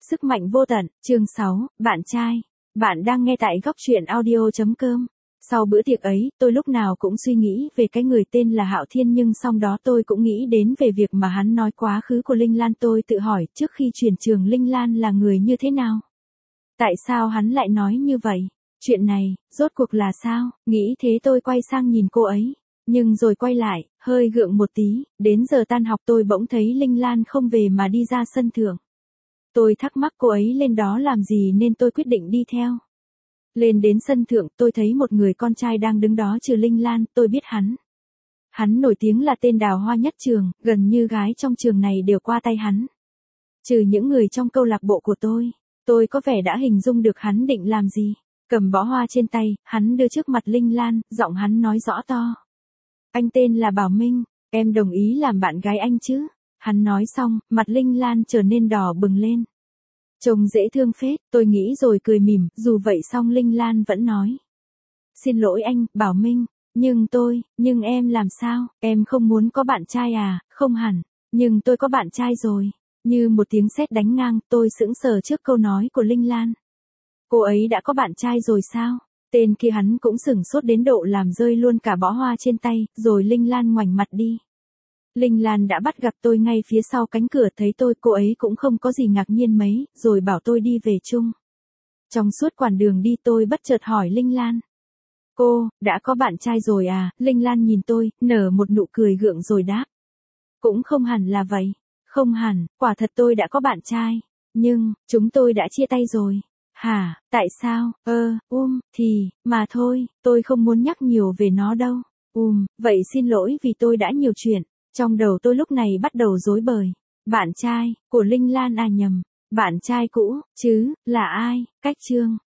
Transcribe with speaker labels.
Speaker 1: Sức mạnh vô tận, chương 6, bạn trai. Bạn đang nghe tại góc truyện audio.com. Sau bữa tiệc ấy, tôi lúc nào cũng suy nghĩ về cái người tên là Hạo Thiên, nhưng xong đó tôi cũng nghĩ đến về việc mà hắn nói quá khứ của Linh Lan. Tôi tự hỏi trước khi chuyển trường Linh Lan là người như thế nào? Tại sao hắn lại nói như vậy? Chuyện này, rốt cuộc là sao? Nghĩ thế tôi quay sang nhìn cô ấy. Nhưng rồi quay lại, hơi gượng một tí, đến giờ tan học tôi bỗng thấy Linh Lan không về mà đi ra sân thượng. Tôi thắc mắc cô ấy lên đó làm gì nên tôi quyết định đi theo. Lên đến sân thượng tôi thấy một người con trai đang đứng đó trừ Linh Lan, tôi biết hắn. Hắn nổi tiếng là tên đào hoa nhất trường, gần như gái trong trường này đều qua tay hắn. Trừ những người trong câu lạc bộ của tôi có vẻ đã hình dung được hắn định làm gì. Cầm bó hoa trên tay, hắn đưa trước mặt Linh Lan, giọng hắn nói rõ to. Anh tên là Bảo Minh, em đồng ý làm bạn gái anh chứ? Hắn nói xong, mặt Linh Lan trở nên đỏ bừng lên. Trông dễ thương phết, tôi nghĩ rồi cười mỉm, dù vậy xong Linh Lan vẫn nói. Xin lỗi anh, Bảo Minh, nhưng em làm sao, em không muốn có bạn trai à? Không hẳn, nhưng tôi có bạn trai rồi. Như một tiếng sét đánh ngang, tôi sững sờ trước câu nói của Linh Lan. Cô ấy đã có bạn trai rồi sao? Tên kia hắn cũng sửng sốt đến độ làm rơi luôn cả bó hoa trên tay, rồi Linh Lan ngoảnh mặt đi. Linh Lan đã bắt gặp tôi ngay phía sau cánh cửa, thấy tôi, cô ấy cũng không có gì ngạc nhiên mấy, rồi bảo tôi đi về chung. Trong suốt quãng đường đi tôi bất chợt hỏi Linh Lan. Cô, đã có bạn trai rồi à? Linh Lan nhìn tôi, nở một nụ cười gượng rồi đáp. Cũng không hẳn là vậy. Không hẳn, quả thật tôi đã có bạn trai. Nhưng, chúng tôi đã chia tay rồi. Hả, tại sao? Mà thôi, tôi không muốn nhắc nhiều về nó đâu. Vậy xin lỗi vì tôi đã nhiều chuyện. Trong đầu tôi lúc này bắt đầu rối bời. Bạn trai, của Linh Lan à, nhầm. Bạn trai cũ, chứ, là ai? Cách chương.